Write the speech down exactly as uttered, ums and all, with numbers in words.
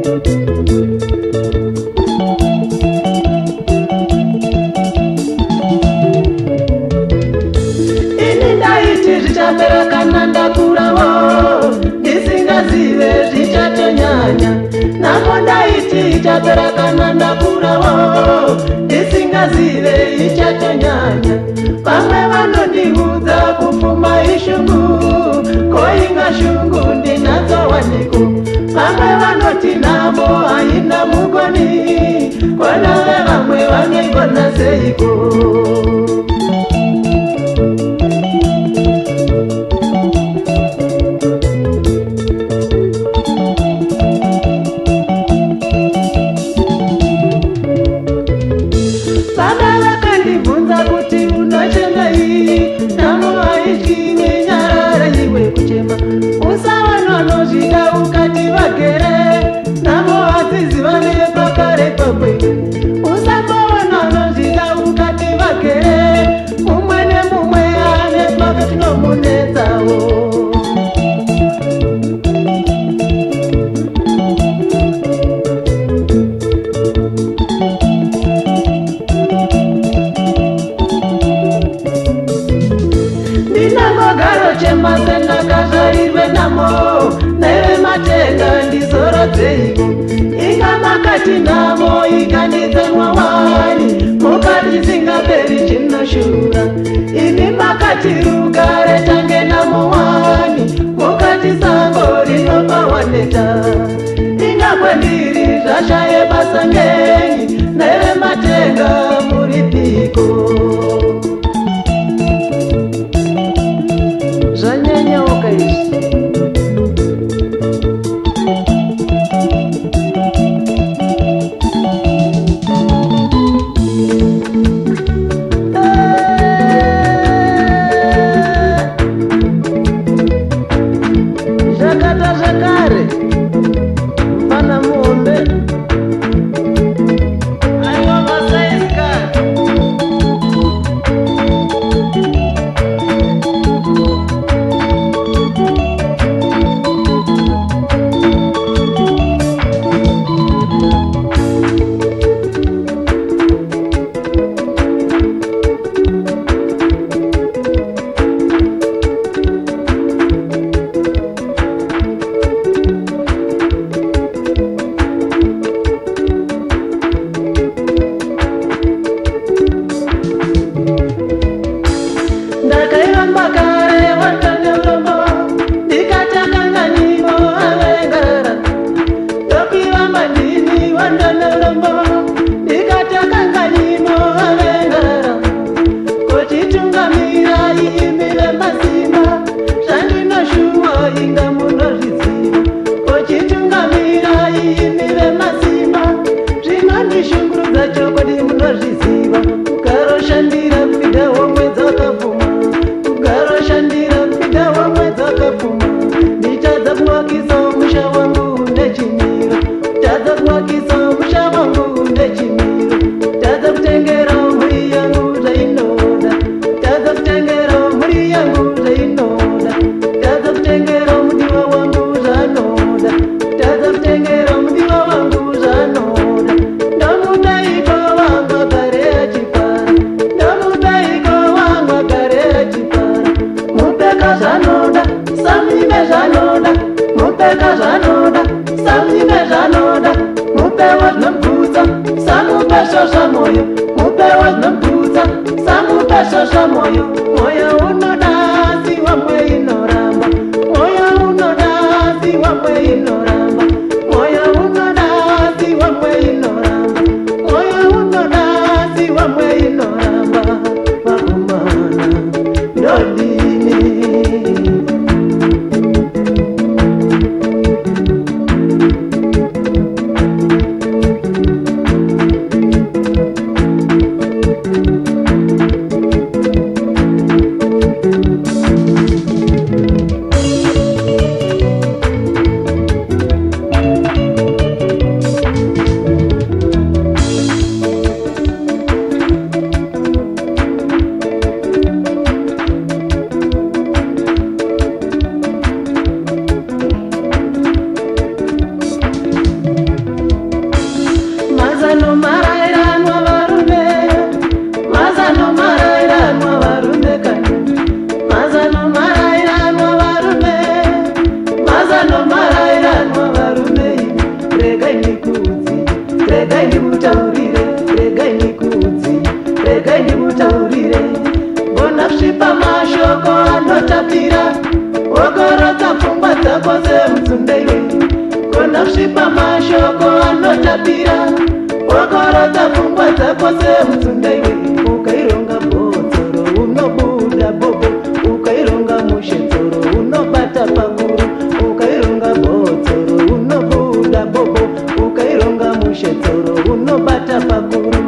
Zvichapera kana ndakurawo ndisingazive zvichatonyanya. Namo ndaiti ichapera kana ndakurawo ndisingazive ichatonyanya. Vamwe vanondiudza kupfuma ishungu, koinga shungu ndinazowaniko. Vamwe vanoti namo haina mugoni, kona vevamwe vanoigona seiko. Makati namo ikanditsemwa wani, mukati singaperi chinoshura. Ini makati rugare change namo wani, mukati sango rinopa waneta. Ingakwendiri zvashaye basa ngenyi, neve matenga muripiko. Zvanyanya wakaisi. I love a ndikudzi, regai ndikutaurire, regai ndikudzi, regai ndikutaurire. Mbona svipa mashoko anotapira, wokorodza pfungwa dzako semudzundaiwe. Mbona svipa mashoko anotapira, wokorodza pfungwa dzako semudzundaiwe. Ukaironga bhodzoro unobuda bobo, ukaironga mushedzoro unobata pakuru. Ukaironga bhodzoro unobuda bobo, ukaironga mushedzoro unobata pakuru.